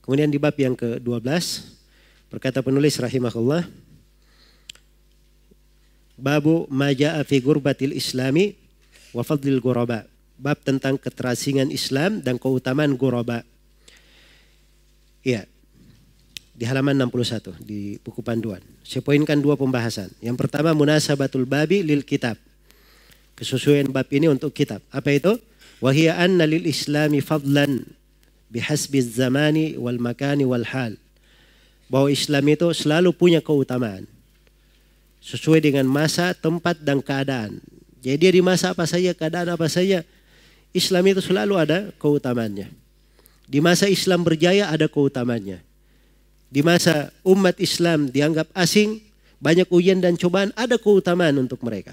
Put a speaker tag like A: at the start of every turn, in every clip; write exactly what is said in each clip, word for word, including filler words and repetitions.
A: Kemudian di bab yang ke dua belas berkata penulis rahimahullah, babu ma jaa fi gurbatil islami wa fadlil ghuraba. Bab tentang keterasingan Islam dan keutamaan ghuraba. Iya. Di halaman enam puluh satu di buku panduan. Saya poinkan dua pembahasan. Yang pertama munasabatul babi lil kitab. Kesesuaian bab ini untuk kitab. Apa itu? Wa hiya anna lil islami fadlan bihasbi zamani wal makani wal hal. Bahwa Islam itu selalu punya keutamaan sesuai dengan masa, tempat dan keadaan. Jadi dia di masa apa saja, keadaan apa saja, Islam itu selalu ada keutamaannya. Di masa Islam berjaya ada keutamaannya. Di masa umat Islam dianggap asing, banyak ujian dan cobaan, ada keutamaan untuk mereka.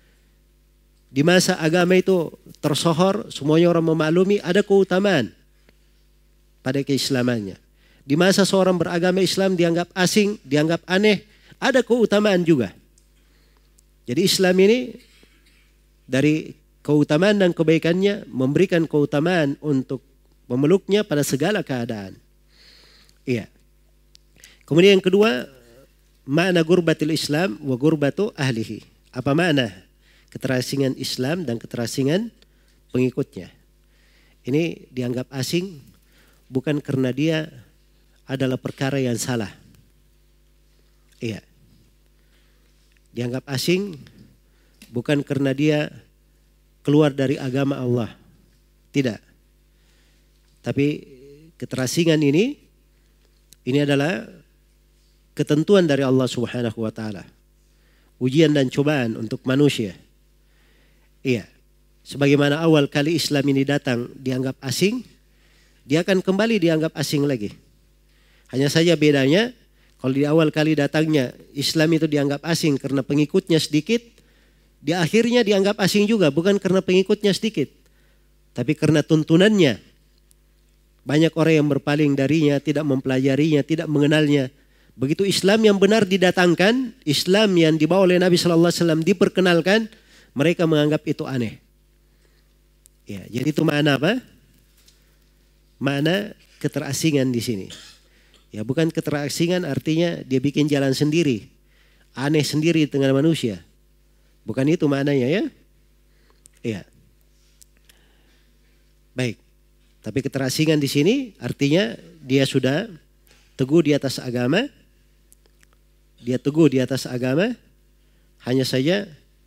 A: Di masa agama itu tersohor, semuanya orang memaklumi, ada keutamaan pada keislamannya. Di masa seorang beragama Islam dianggap asing, dianggap aneh, ada keutamaan juga. Jadi Islam ini dari keutamaan dan kebaikannya memberikan keutamaan untuk memeluknya pada segala keadaan. Iya. Kemudian yang kedua, makna gurbatil Islam wa gurbatu ahlihi. Apa makna keterasingan Islam dan keterasingan pengikutnya? Ini dianggap asing bukan karena dia adalah perkara yang salah. Iya. Dianggap asing bukan karena dia keluar dari agama Allah. Tidak. Tapi keterasingan ini ini adalah ketentuan dari Allah Subhanahu wa taala. Ujian dan cobaan untuk manusia. Iya. Sebagaimana awal kali Islam ini datang dianggap asing, dia akan kembali dianggap asing lagi. Hanya saja bedanya, kalau di awal kali datangnya Islam itu dianggap asing karena pengikutnya sedikit, di akhirnya dianggap asing juga bukan karena pengikutnya sedikit, tapi karena tuntunannya. Banyak orang yang berpaling darinya, tidak mempelajarinya, tidak mengenalnya. Begitu Islam yang benar didatangkan, Islam yang dibawa oleh Nabi Shallallahu Alaihi Wasallam diperkenalkan, mereka menganggap itu aneh. Ya, jadi itu makna apa? Makna keterasingan di sini. Ya, bukan keterasingan artinya dia bikin jalan sendiri, aneh sendiri dengan manusia. Bukan itu maknanya ya. Iya. Baik. Tapi keterasingan di sini artinya dia sudah teguh di atas agama. Dia teguh di atas agama. Hanya saja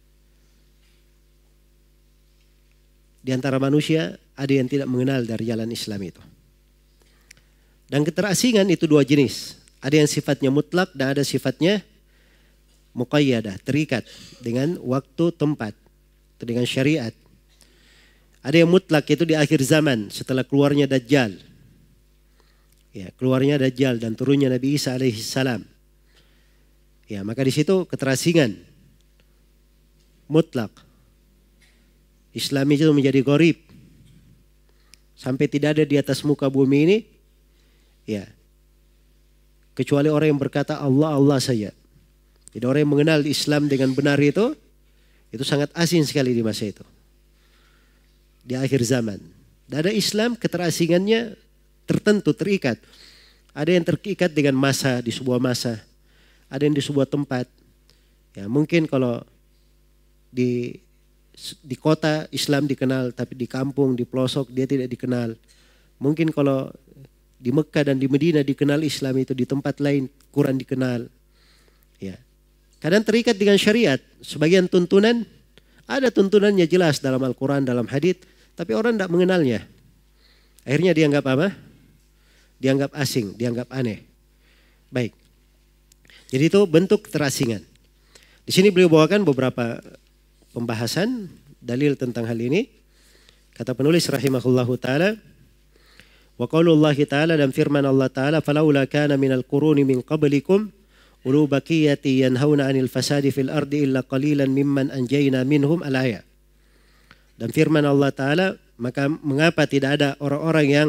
A: di antara manusia ada yang tidak mengenal dari jalan Islam itu. Dan keterasingan itu dua jenis. Ada yang sifatnya mutlak dan ada sifatnya muqayyadah, terikat dengan waktu, tempat, atau dengan syariat. Ada yang mutlak itu di akhir zaman setelah keluarnya Dajjal. Ya, keluarnya Dajjal dan turunnya Nabi Isa alaihi salam. Ya, maka di situ keterasingan mutlak. Islam itu menjadi gharib. Sampai tidak ada di atas muka bumi ini. Ya. Kecuali orang yang berkata Allah Allah saja. Jadi orang yang mengenal Islam dengan benar itu itu sangat asing sekali di masa itu. Di akhir zaman. Dan ada Islam keterasingannya tertentu, terikat. Ada yang terikat dengan masa, di sebuah masa. Ada yang di sebuah tempat. Ya, mungkin kalau di di kota Islam dikenal, tapi di kampung, di pelosok dia tidak dikenal. Mungkin kalau di Mekah dan di Medina dikenal Islam itu, di tempat lain kurang dikenal. Ya. Kadang terikat dengan syariat. Sebagian tuntunan, ada tuntunannya jelas dalam Al-Quran, dalam hadits, tapi orang tidak mengenalnya. Akhirnya dianggap apa? Dianggap asing, dianggap aneh. Baik. Jadi itu bentuk keterasingan. Di sini beliau bawakan beberapa pembahasan, dalil tentang hal ini. Kata penulis rahimahullahu ta'ala, wa qaulullahi ta'ala, dan firman Allah ta'ala, falaula kana minal quruni min qablikum ulu baqiyati yanhauna 'anil fasadi fil ardi illa qalilan mimman anjayna minhum al-ayat. Dan firman Allah ta'ala, maka mengapa tidak ada orang-orang yang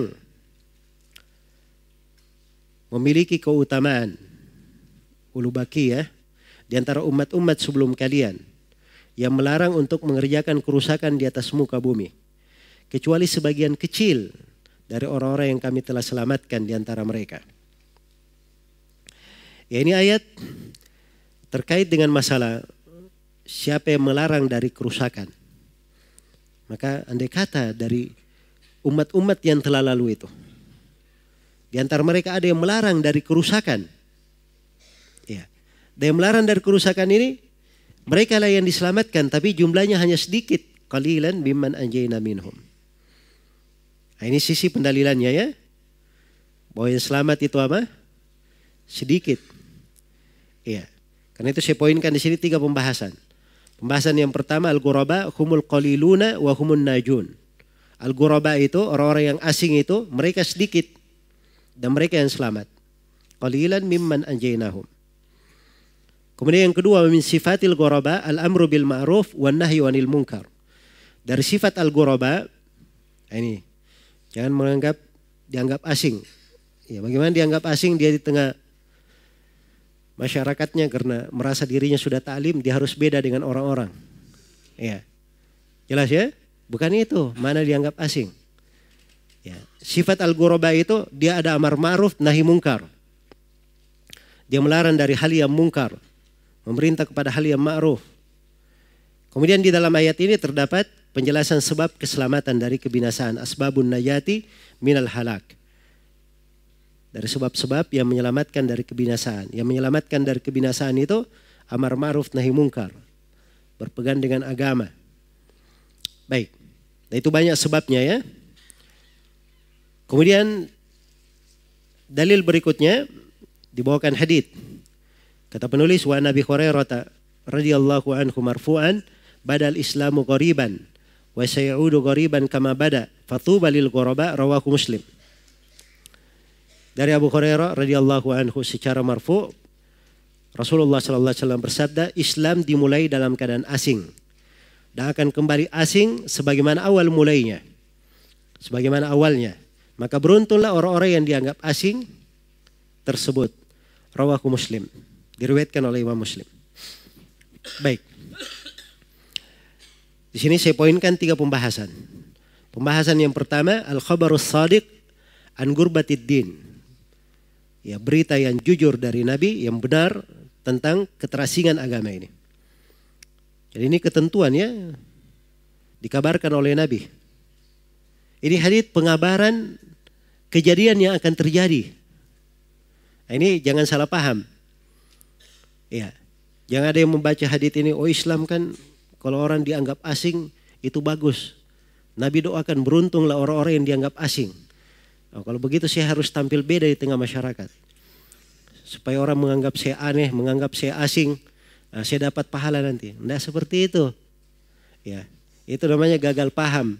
A: memiliki keutamaan ulu baqiyah di antara umat-umat sebelum kalian yang melarang untuk mengerjakan kerusakan di atas muka bumi, kecuali sebagian kecil dari orang-orang yang kami telah selamatkan di antara mereka. Ya, ini ayat terkait dengan masalah siapa yang melarang dari kerusakan. Maka andai kata dari umat-umat yang telah lalu itu, di antara mereka ada yang melarang dari kerusakan. Ya. Dan yang melarang dari kerusakan ini, mereka lah yang diselamatkan, tapi jumlahnya hanya sedikit. Qalilan mimman anjayna minhum. Nah, ini sisi pendalilannya ya. Bahwa yang selamat itu apa? Sedikit. Iya. Karena itu saya poinkan di sini tiga pembahasan. Pembahasan yang pertama, al-ghuraba humul qaliluna wa humun najun. Al-ghuraba itu orang-orang yang asing itu, mereka sedikit dan mereka yang selamat. Qalilan mimman anjaynahum. Kemudian yang kedua, min sifatil ghuraba al-amru bil ma'ruf wan nahyu 'anil munkar. Dari sifat al-ghuraba, ini jangan menganggap dianggap asing. Ya, bagaimana dianggap asing dia di tengah masyarakatnya karena merasa dirinya sudah ta'lim, dia harus beda dengan orang-orang. Ya. Jelas ya? Bukan itu, mana dianggap asing. Ya. Sifat al-ghuraba itu dia ada amar ma'ruf nahi mungkar. Dia melarang dari hal yang mungkar, memerintah kepada hal yang ma'ruf. Kemudian di dalam ayat ini terdapat penjelasan sebab keselamatan dari kebinasaan, asbabun najati minal halak. Dari sebab-sebab yang menyelamatkan dari kebinasaan. Yang menyelamatkan dari kebinasaan itu amar ma'ruf nahi mungkar. Berpegang dengan agama. Baik. Nah, itu banyak sebabnya ya. Kemudian dalil berikutnya dibawakan hadits. Kata penulis, wa Nabi Hurairah radhiyallahu anhu marfu'an, badal islamu ghariban wa sayaudu ghariban kama bada fatuba lil ghuraba, rawahu Muslim. Dari Abu Hurairah radhiyallahu anhu secara marfu', Rasulullah sallallahu alaihi wasallam bersabda, Islam dimulai dalam keadaan asing dan akan kembali asing sebagaimana awal mulainya. Sebagaimana awalnya. Maka beruntunglah orang-orang yang dianggap asing tersebut. Rawahu Muslim. Diriwayatkan oleh Imam Muslim. Baik. Di sini saya poinkan tiga pembahasan. Pembahasan yang pertama, al-khabarus shadiq an gurbatid din. Ya, berita yang jujur dari Nabi yang benar tentang keterasingan agama ini. Jadi ini ketentuan ya, dikabarkan oleh Nabi. Ini hadits pengabaran kejadian yang akan terjadi. Nah, ini jangan salah paham. Ya, jangan ada yang membaca hadits ini, oh Islam kan kalau orang dianggap asing itu bagus. Nabi doakan beruntunglah orang-orang yang dianggap asing. Oh, kalau begitu saya harus tampil beda di tengah masyarakat. Supaya orang menganggap saya aneh, menganggap saya asing. Nah, saya dapat pahala nanti. Tidak seperti itu. Ya, itu namanya gagal paham.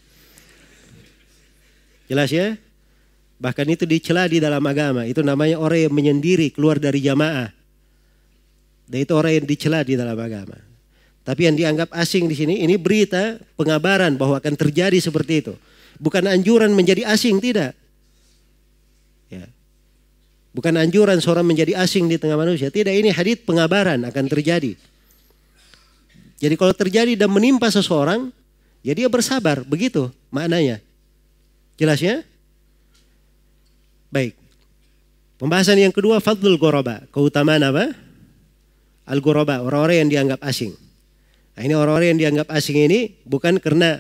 A: Jelas ya? Bahkan itu dicela di dalam agama. Itu namanya orang yang menyendiri keluar dari jamaah. Dan itu orang yang dicela di dalam agama. Tapi yang dianggap asing di sini, ini berita pengabaran bahwa akan terjadi seperti itu. Bukan anjuran menjadi asing, tidak. Ya. Bukan anjuran seorang menjadi asing di tengah manusia. Tidak, ini hadits pengabaran akan terjadi. Jadi kalau terjadi dan menimpa seseorang, ya dia bersabar. Begitu maknanya. Jelas ya? Baik. Pembahasan yang kedua, fadlul ghuraba. Keutamaan apa? Al-ghuraba, orang-orang yang dianggap asing. Nah, ini orang-orang yang dianggap asing ini bukan karena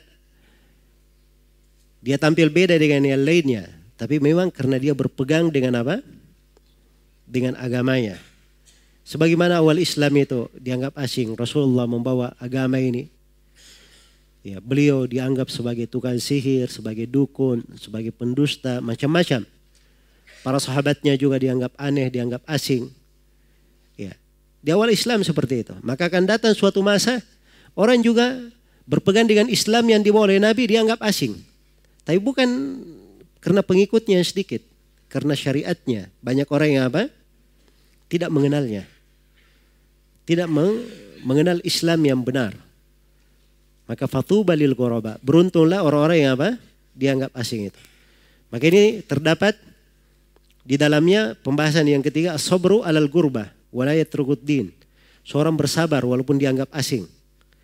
A: dia tampil beda dengan yang lainnya. Tapi memang karena dia berpegang dengan apa? Dengan agamanya. Sebagaimana awal Islam itu dianggap asing. Rasulullah membawa agama ini. Ya, beliau dianggap sebagai tukang sihir, sebagai dukun, sebagai pendusta, macam-macam. Para sahabatnya juga dianggap aneh, dianggap asing. Ya, di awal Islam seperti itu. Maka akan datang suatu masa orang juga berpegang dengan Islam yang dibawa oleh Nabi dianggap asing. Tapi bukan karena pengikutnya yang sedikit. Karena syariatnya. Banyak orang yang apa? Tidak mengenalnya. Tidak mengenal Islam yang benar. Maka fatuba lil ghuraba. Beruntunglah orang-orang yang apa? Dianggap asing itu. Maka ini terdapat di dalamnya pembahasan yang ketiga. As-sabru alal ghurba. Walayat ruguddin. Seorang bersabar walaupun dianggap asing.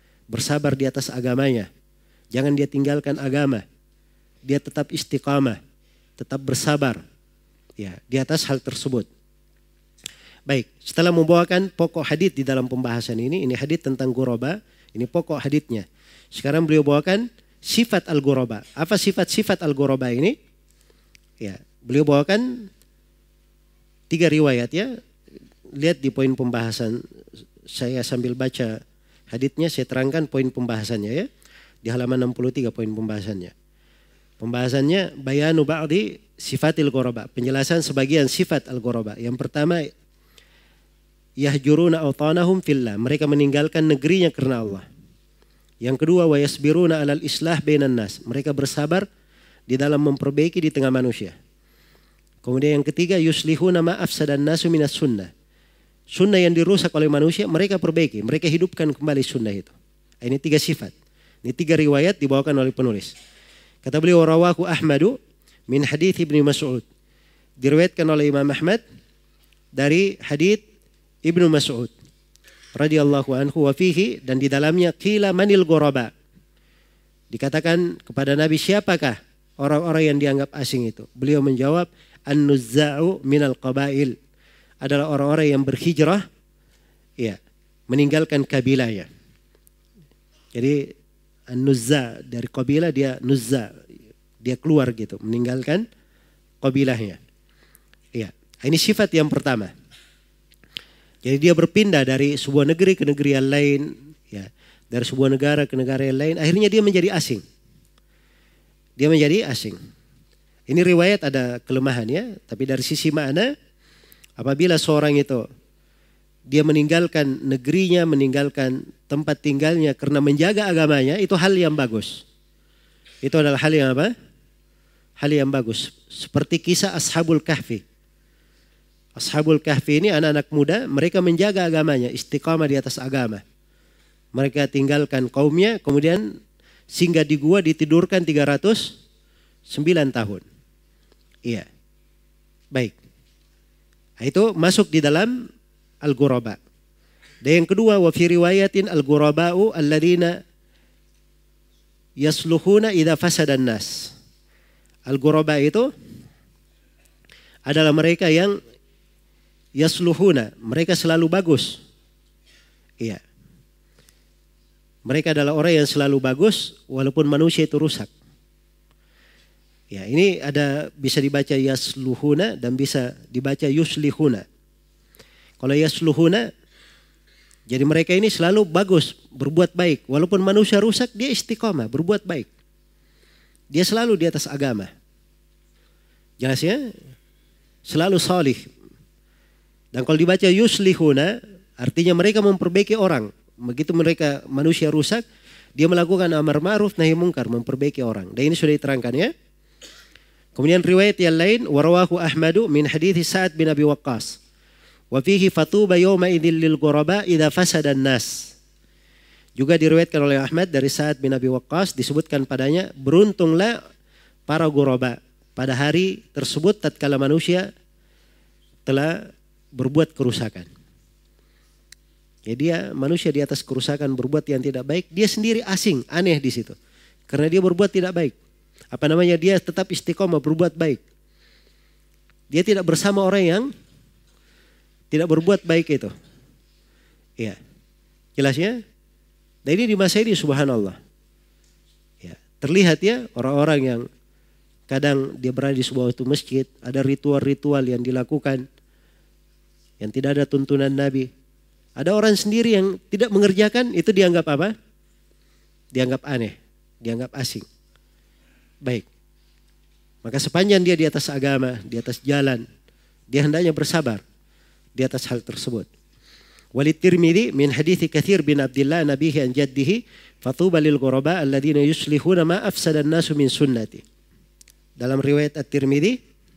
A: Bersabar di atas agamanya. Jangan dia tinggalkan agama. Dia tetap istiqamah. tetap bersabar ya di atas hal tersebut. Baik, setelah membawakan pokok hadits di dalam pembahasan ini, ini hadits tentang ghuraba, ini pokok haditsnya. Sekarang beliau bawakan sifat al-ghuraba. Apa sifat-sifat al-ghuraba ini? Ya, beliau bawakan tiga riwayat ya. Lihat di poin pembahasan saya sambil baca haditsnya, saya terangkan poin pembahasannya ya. Di halaman enam puluh tiga poin pembahasannya. Pembahasannya bayanu ba'di sifatil ghuraba, penjelasan sebagian sifat al-ghuraba. Yang pertama, yahjuruna awtanahum fillah, mereka meninggalkan negerinya karena Allah. Yang kedua, wa yasbiruna alal islah bainan nas, mereka bersabar di dalam memperbaiki di tengah manusia. Kemudian yang ketiga, yuslihuna ma afsadan nasu minas sunnah, sunnah yang dirusak oleh manusia mereka perbaiki, mereka hidupkan kembali sunnah itu. Ini tiga sifat, ini tiga riwayat dibawakan oleh penulis. Kata beliau, rawahu Ahmadu min hadits Ibnu Mas'ud, diriwayatkan oleh Imam Ahmad dari hadits Ibnu Mas'ud radhiyallahu anhu, wa fihi, dan di dalamnya qila manil ghuraba, dikatakan kepada Nabi, siapakah orang-orang yang dianggap asing itu? Beliau menjawab, an-nuzza'u minal qabail, adalah orang-orang yang berhijrah ya, meninggalkan kabilahnya. Jadi an-nuzza dari kabilah, dia nuzza, dia keluar gitu, meninggalkan kabilahnya. Ya, ini sifat yang pertama. Jadi dia berpindah dari sebuah negeri ke negeri yang lain, ya, dari sebuah negara ke negara yang lain, akhirnya dia menjadi asing. Dia menjadi asing. Ini riwayat ada kelemahannya, tapi dari sisi makna, apabila seorang itu dia meninggalkan negerinya, meninggalkan tempat tinggalnya karena menjaga agamanya, itu hal yang bagus. Itu adalah hal yang apa? Hal yang bagus. Seperti kisah Ashabul Kahfi. Ashabul Kahfi ini anak-anak muda, mereka menjaga agamanya, istiqamah di atas agama. Mereka tinggalkan kaumnya, kemudian singgah di gua, ditidurkan tiga ratus sembilan tahun. Iya. Baik. Nah, itu masuk di dalam al-ghuraba. Dan yang kedua, wa fi riwayatin al-ghuraba'u alladziina yasluhuna idza fasadan nas. Al-ghuraba itu adalah mereka yang yasluhuna, mereka selalu bagus. Iya. Mereka adalah orang yang selalu bagus walaupun manusia itu rusak. Ya, ini ada bisa dibaca yasluhuna dan bisa dibaca yuslihuna. Kalau yasluhuna, jadi mereka ini selalu bagus, berbuat baik. Walaupun manusia rusak, dia istiqamah, berbuat baik. Dia selalu di atas agama. Jelas ya? Selalu salih. Dan kalau dibaca yuslihuna, artinya mereka memperbaiki orang. Begitu mereka manusia rusak, dia melakukan amar ma'ruf nahi mungkar, memperbaiki orang. Dan ini sudah diterangkan ya. Kemudian riwayat yang lain, warawahu Ahmadu min hadithi Sa'ad bin Abi Waqqas. Wa fihi fatuba yawma idzil lil ghuraba idza fasada an-nas. Juga diriwayatkan oleh Ahmad dari Sa'ad bin Abi Waqqas, disebutkan padanya, beruntunglah para ghuraba pada hari tersebut tatkala manusia telah berbuat kerusakan. Ya, dia manusia di atas kerusakan, berbuat yang tidak baik, dia sendiri asing, aneh di situ. Karena dia berbuat tidak baik. Apa namanya, dia tetap istiqomah berbuat baik. Dia tidak bersama orang yang tidak berbuat baik itu. Ya, jelas ya. Dan ini di masa ini subhanallah. Ya, terlihat ya orang-orang yang kadang dia berada di sebuah itu masjid, ada ritual-ritual yang dilakukan yang tidak ada tuntunan Nabi. Ada orang sendiri yang tidak mengerjakan, itu dianggap apa? Dianggap aneh, dianggap asing. Baik. Maka sepanjang dia di atas agama, di atas jalan, dia hendaknya bersabar di atas hal tersebut. Walid Tirmidzi min hadithi Katsir bin Abdullah nabihi an jaddihi fatuba lil ghuraba alladziina yuslihuna ma afsada an-nasu min sunnati. Dalam riwayat At-Tirmidzi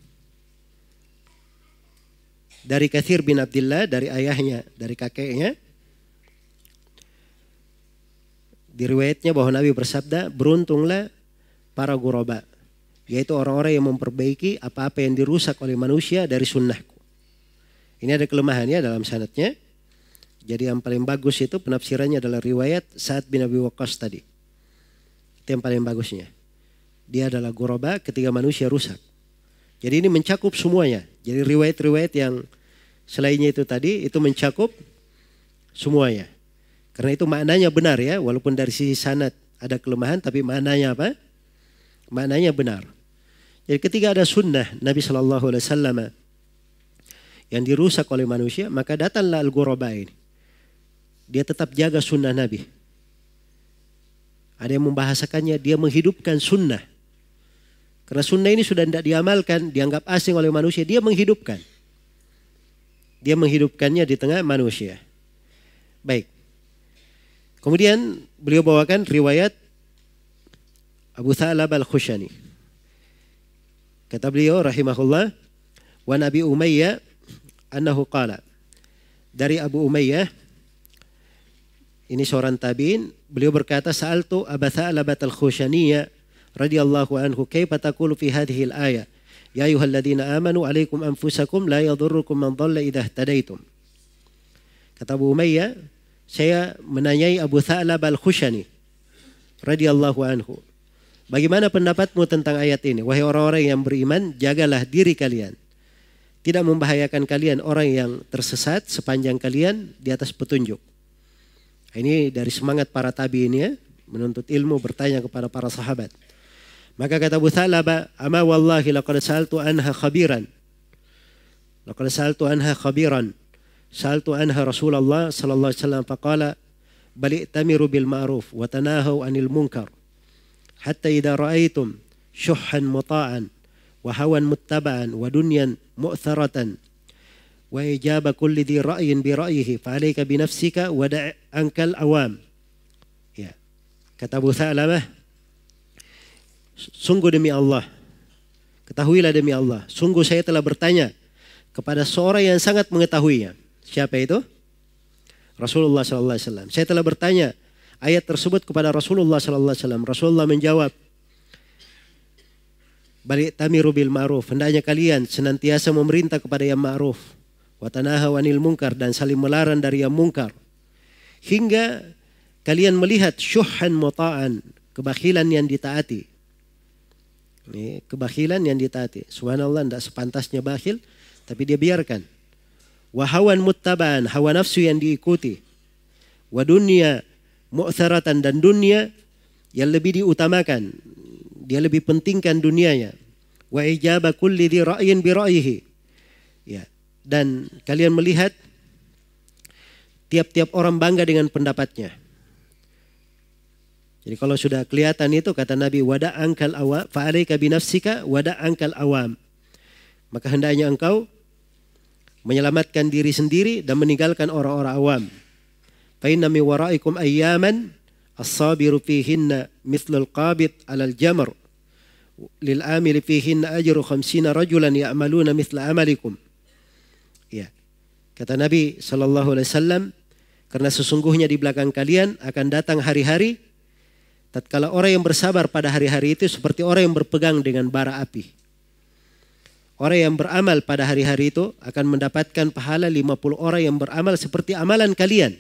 A: dari Katsir bin Abdullah, dari ayahnya, dari kakeknya, di riwayatnya bahwa Nabi bersabda, beruntunglah para ghuraba, yaitu orang-orang yang memperbaiki apa-apa yang dirusak oleh manusia dari sunnahku. Ini ada kelemahannya dalam sanadnya. Jadi yang paling bagus itu penafsirannya adalah riwayat Sa'ad bin Abi Waqqas tadi. Itu yang paling bagusnya. Dia adalah ghuraba ketika manusia rusak. Jadi ini mencakup semuanya. Jadi riwayat-riwayat yang selainnya itu tadi itu mencakup semuanya. Karena itu maknanya benar ya, walaupun dari sisi sanad ada kelemahan, tapi maknanya apa? Maknanya benar. Jadi ketika ada sunnah Nabi Shallallahu Alaihi Wasallam yang dirusak oleh manusia, maka datanglah al-ghuraba ini. Dia tetap jaga sunnah Nabi. Ada yang membahasakannya, dia menghidupkan sunnah. Karena sunnah ini sudah tidak diamalkan, dianggap asing oleh manusia, dia menghidupkan. Dia menghidupkannya di tengah manusia. Baik. Kemudian beliau bawakan riwayat Abu Tha'lab al-Khushani. Kata beliau rahimahullah, wa Nabi Umayyah annahu qala. Dari Abu Umayyah, ini seorang tabi'in, beliau berkata, sa'altu Abu Tha'lab al-Khushaniyya radhiyallahu anhu, kaifa taqulu fi hadhihi al-ayah? Ya ayyuhalladzina amanu alaikum anfusakum la yadhurrukum man dhalla idza ihtadaitum. Kata Abu Umayyah, saya menanyai Abu Tha'lab al-Khushani radhiyallahu anhu, bagaimana pendapatmu tentang ayat ini? Wahai orang-orang yang beriman, jagalah diri kalian. Tidak membahayakan kalian orang yang tersesat sepanjang kalian di atas petunjuk. Ini dari semangat para tabi'in ya, menuntut ilmu, bertanya kepada para sahabat. Maka kata Abu Tha'lab, ama wallahi laqad sa'altu anha khabiran. Laqad sa'altu anha khabiran. Sa'altu anha Rasulullah sallallahu alaihi wasallam faqala bal i'tamiru bil ma'ruf wa tanahaw 'anil munkar. Hatta idza ra'aytum syuhhan muta'an wa hawan muttaba'an wa dunyan mu'tharatan wa ijaba kulli dhi ra'yin bi ra'yihi fa 'alayka bi nafsika wa da' ankal awam. Ya. Kata Abu Tha'labah, sungguh demi Allah, ketahuilah demi Allah, sungguh saya telah bertanya kepada seorang yang sangat mengetahuinya. Siapa itu? Rasulullah sallallahu alaihi wasallam. Saya telah bertanya ayat tersebut kepada Rasulullah sallallahu alaihi wasallam. Rasulullah menjawab, balik tamiru bil ma'ruf, hendaknya kalian senantiasa memerintah kepada yang ma'ruf, wa tanahaw 'anil munkar, dan saling melarang dari yang mungkar, hingga kalian melihat syuhhan muta'an, kebakhilan yang ditaati. Ini kebakhilan yang ditaati. Subhanallah, tidak sepantasnya bakhil, tapi dia biarkan. Wa hawan muttaba'an, hawa nafsu yang diikuti. Wa dunya mu'tharatan, dan dunia yang lebih diutamakan. Dia lebih pentingkan dunianya. Wa ijaba kulli dhi ra'yin bi ra'yihi. Ya, dan kalian melihat tiap-tiap orang bangga dengan pendapatnya. Jadi kalau sudah kelihatan itu, kata Nabi, wada angkal awam, fa'alaika binafsika wada angkal awam. Maka hendaknya engkau menyelamatkan diri sendiri dan meninggalkan orang-orang awam. Fa inna mi waraikum ayyaman as-sabiru fihinna mithlul qabid 'alal jamr lil amili fihinna ajru khamsina rajulan ya'maluna mithla amalikum. Ya. Kata Nabi sallallahu alaihi wasallam, karena sesungguhnya di belakang kalian akan datang hari-hari tatkala orang yang bersabar pada hari-hari itu seperti orang yang berpegang dengan bara api. Orang yang beramal pada hari-hari itu akan mendapatkan pahala lima puluh orang yang beramal seperti amalan kalian.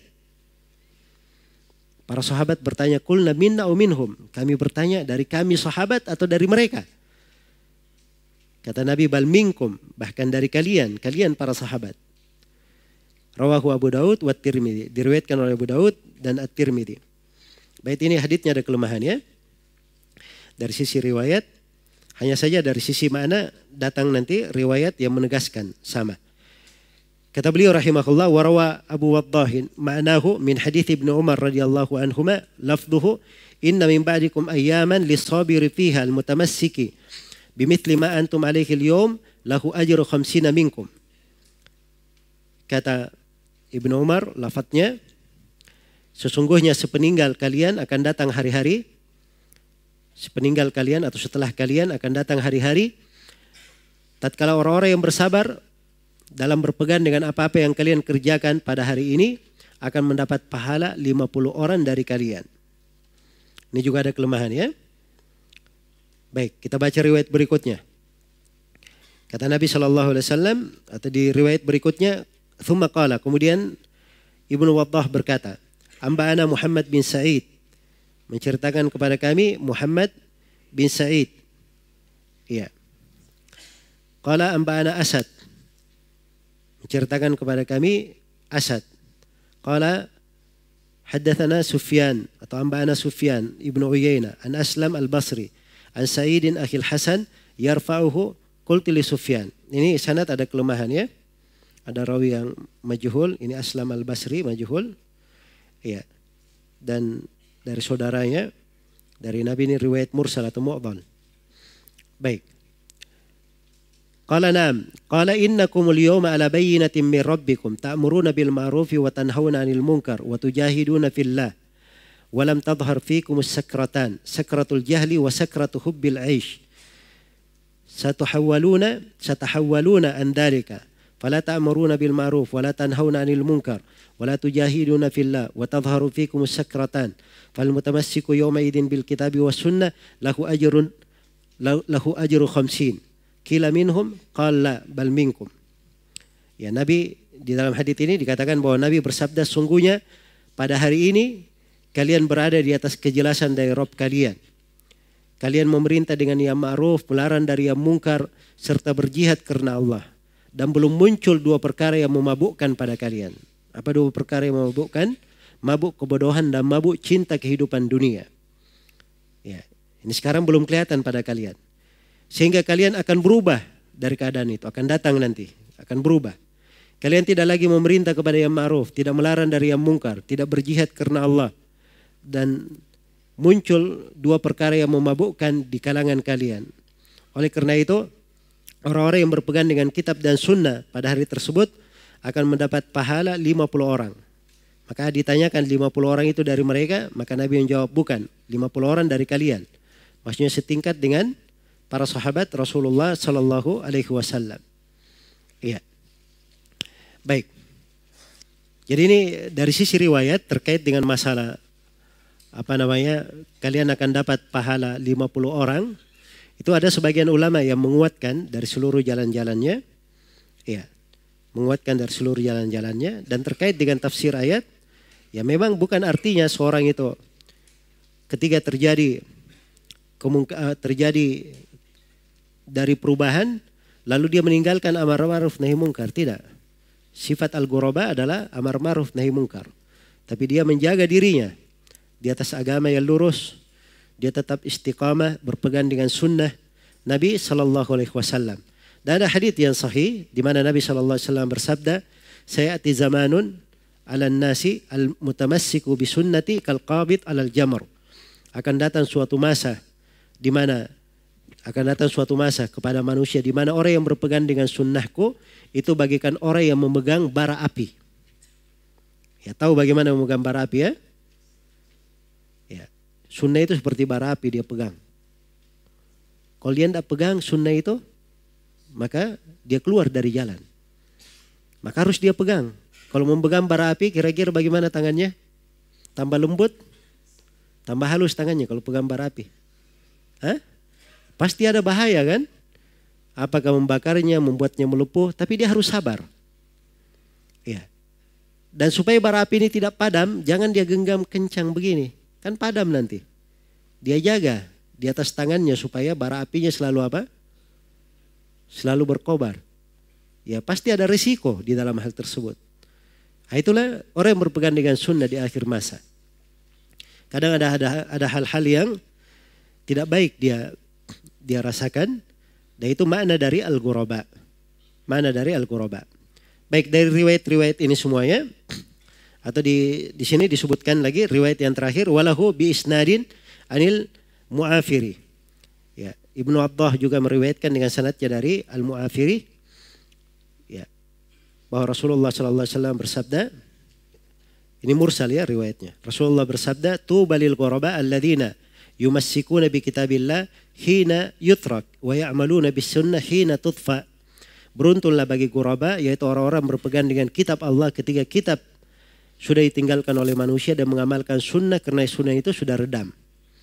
A: Para sahabat bertanya, kulna minna au minhum. Kami bertanya, dari kami sahabat atau dari mereka? Kata Nabi, bal minkum, bahkan dari kalian, kalian para sahabat. Rawahu Abu Daud wa Tirmidzi. Diriwayatkan oleh Abu Daud dan At-Tirmidzi. Baik, ini haditsnya ada kelemahannya. Dari sisi riwayat, hanya saja dari sisi makna datang nanti riwayat yang menegaskan sama. Kata beliau rahimahullah, warawa Abu Waddahin ma'nahu min hadits Ibnu Umar radhiyallahu anhuma lafdhuhu inna min ba'dikum ayyaman lis-sabiri fiha al-mutamassiki bimithli ma antum alaihi al-yawm lahu ajru khamsina minkum. Kata Ibnu Umar, lafadznya, sesungguhnya sepeninggal kalian akan datang hari-hari, sepeninggal kalian atau setelah kalian akan datang hari-hari, tatkala orang-orang yang bersabar dalam berpegang dengan apa-apa yang kalian kerjakan pada hari ini akan mendapat pahala lima puluh orang dari kalian. Ini juga ada kelemahan ya. Baik, kita baca riwayat berikutnya. Kata Nabi shallallahu alaihi wasallam atau di riwayat berikutnya, thumma qala, kemudian Ibnu Waddah berkata, Amba'ana Muhammad bin Sa'id, menceritakan kepada kami Muhammad bin Sa'id. Iya. Qala amba'ana Asad. Menceritakan kepada kami Asad. Qala haddatsana Sufyan atau amba'ana Sufyan ibnu Uyainah an Aslam al-Basri an Sa'idin akhil Hasan yarfa'uhu qultu li Sufyan. Ini sanad ada kelemahan ya. Ada rawi yang majhul, ini Aslam al-Basri majhul. Ya. Dan dari saudaranya dari Nabi ini riwayat mursal atau mu'dhal. Baik. Qala na'am, qala innakumul yawma ala bayyinatin min rabbikum ta'muruna bil ma'rufi wa tanhauna 'anil munkar wa tujahiduna fillah wa lam tadhhar fikum as-sakratan sakratul jahli wa sakratu hubbil 'aish satahawwaluna satahawwaluna an dhalika fala ta'muruna bil ma'ruf wa la tanhauna 'anil munkar wa la tujahiduna fillah wa tadhharu fikum as-sakratan fal mutamassiku yawma idin bil kitabi was sunnah lahu ajrun lahu ajru khamsin. Kila minhum qala bal minkum. Ya, Nabi di dalam hadits ini dikatakan bahwa Nabi bersabda, sungguhnya pada hari ini kalian berada di atas kejelasan dari Rabb kalian. Kalian memerintah dengan yang ma'ruf, melarang dari yang mungkar, serta berjihad karena Allah. Dan belum muncul dua perkara yang memabukkan pada kalian. Apa dua perkara yang memabukkan? Mabuk kebodohan dan mabuk cinta kehidupan dunia. Ya, ini sekarang belum kelihatan pada kalian. Sehingga kalian akan berubah dari keadaan itu. Akan datang nanti. Akan berubah. Kalian tidak lagi memerintah kepada yang ma'ruf. Tidak melarang dari yang mungkar. Tidak berjihad karena Allah. Dan muncul dua perkara yang memabukkan di kalangan kalian. Oleh karena itu, orang-orang yang berpegang dengan kitab dan sunnah pada hari tersebut akan mendapat pahala lima puluh orang. Maka ditanyakan lima puluh orang itu dari mereka. Maka Nabi menjawab, bukan. lima puluh orang dari kalian. Maksudnya setingkat dengan para sahabat Rasulullah Sallallahu Alaihi Wasallam. Iya. Baik. Jadi ini dari sisi riwayat terkait dengan masalah apa namanya, kalian akan dapat pahala lima puluh orang. Itu ada sebagian ulama yang menguatkan dari seluruh jalan-jalannya. Iya. Menguatkan dari seluruh jalan-jalannya. Dan terkait dengan tafsir ayat, ya memang bukan artinya seorang itu ketika terjadi terjadi dari perubahan, lalu dia meninggalkan amar ma'ruf nahi munkar. Tidak. Sifat al-ghuraba adalah amar ma'ruf nahi munkar. Tapi dia menjaga dirinya di atas agama yang lurus. Dia tetap istiqamah, berpegang dengan sunnah Nabi Sallallahu Alaihi Wasallam. Dan ada hadits yang sahih di mana Nabi Sallallahu Alaihi Wasallam bersabda, sayati zamanun ala nasi al-mutamassiku bi sunnati kal qabid alal jamr. Akan datang suatu masa di mana akan datang suatu masa kepada manusia di mana orang yang berpegang dengan sunnahku itu bagikan orang yang memegang bara api. Ya, tahu bagaimana memegang bara api ya? Ya, sunnah itu seperti bara api dia pegang. Kalau dia tidak pegang sunnah itu, maka dia keluar dari jalan. Maka harus dia pegang. Kalau memegang bara api, kira-kira bagaimana tangannya? Tambah lembut, tambah halus tangannya kalau pegang bara api. Hah? Pasti ada bahaya kan? Apakah membakarnya, membuatnya melepuh, tapi dia harus sabar. Ya. Dan supaya bara api ini tidak padam, jangan dia genggam kencang begini. Kan padam nanti. Dia jaga di atas tangannya supaya bara apinya selalu apa? Selalu berkobar. Ya, pasti ada risiko di dalam hal tersebut. Nah, itulah orang yang berpegang dengan sunnah di akhir masa. Kadang ada ada ada hal-hal yang tidak baik dia dia rasakan, dan itu makna dari al-ghuraba. Makna dari al-ghuraba. Baik, dari riwayat-riwayat ini semuanya, atau di di sini disebutkan lagi riwayat yang terakhir, walahu bi isnadin anil mu'afiri. Ya, Ibnu Atthah juga meriwayatkan dengan sanadnya dari al-mu'afiri. Ya, bahwa Rasulullah Sallallahu Alaihi Wasallam bersabda, ini mursal ya riwayatnya. Rasulullah bersabda, tubalil ghuraba alladzina yumassikuna bi kitabillah hina yutrak wa ya'maluna bis sunnah hina tudfa. Beruntunglah bagi ghuraba, yaitu orang-orang berpegang dengan kitab Allah ketika kitab sudah ditinggalkan oleh manusia dan mengamalkan sunnah karena sunnah itu sudah redam.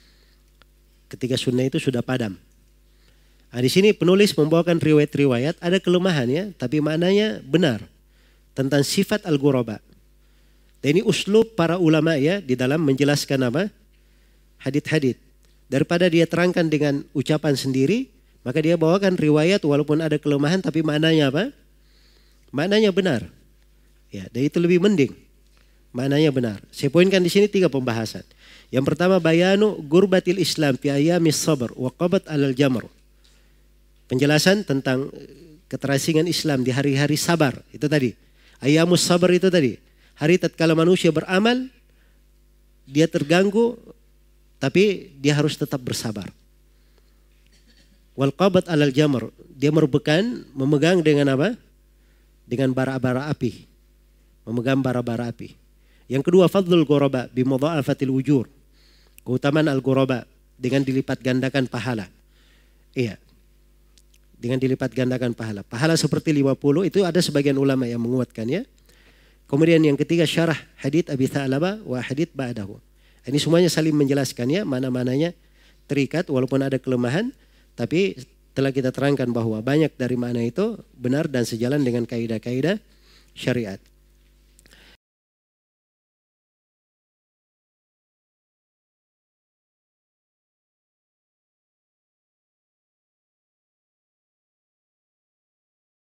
A: Ketika sunnah itu sudah padam. Nah, di sini penulis membawakan riwayat-riwayat ada kelemahannya, tapi maknanya benar tentang sifat al-ghuraba. Dan ini uslub para ulama ya di dalam menjelaskan apa? Hadits-hadits. Daripada dia terangkan dengan ucapan sendiri, Maka dia bawakan riwayat walaupun ada kelemahan tapi maknanya apa? Maknanya benar. Ya, dan itu lebih mending. Maknanya benar. Saya poinkan di sini tiga pembahasan. Yang pertama bayanu gurbatil Islam fi ayamis sabr wa qabat alal jamr. Penjelasan tentang keterasingan Islam di hari-hari sabar. Itu tadi. Ayamus sabr itu tadi. Hari tatkala manusia beramal, dia terganggu, tapi dia harus tetap bersabar. Wal qabat alal jamr. Dia merupakan memegang dengan apa? Dengan bara-bara api. Memegang bara-bara api. Yang kedua fadlul ghuraba bi mudha'afatil ujur. Keutamaan al-ghuraba dengan dilipat gandakan pahala. Iya. Dengan dilipat gandakan pahala. Pahala seperti lima puluh itu ada sebagian ulama yang menguatkannya. Kemudian yang ketiga syarah hadits Abi Tha'labah wa hadits ba'dahu. Ini semuanya saling menjelaskan ya, mana-mananya terikat walaupun ada kelemahan, tapi telah kita terangkan bahwa banyak dari makna itu benar dan sejalan dengan kaidah-kaidah syariat.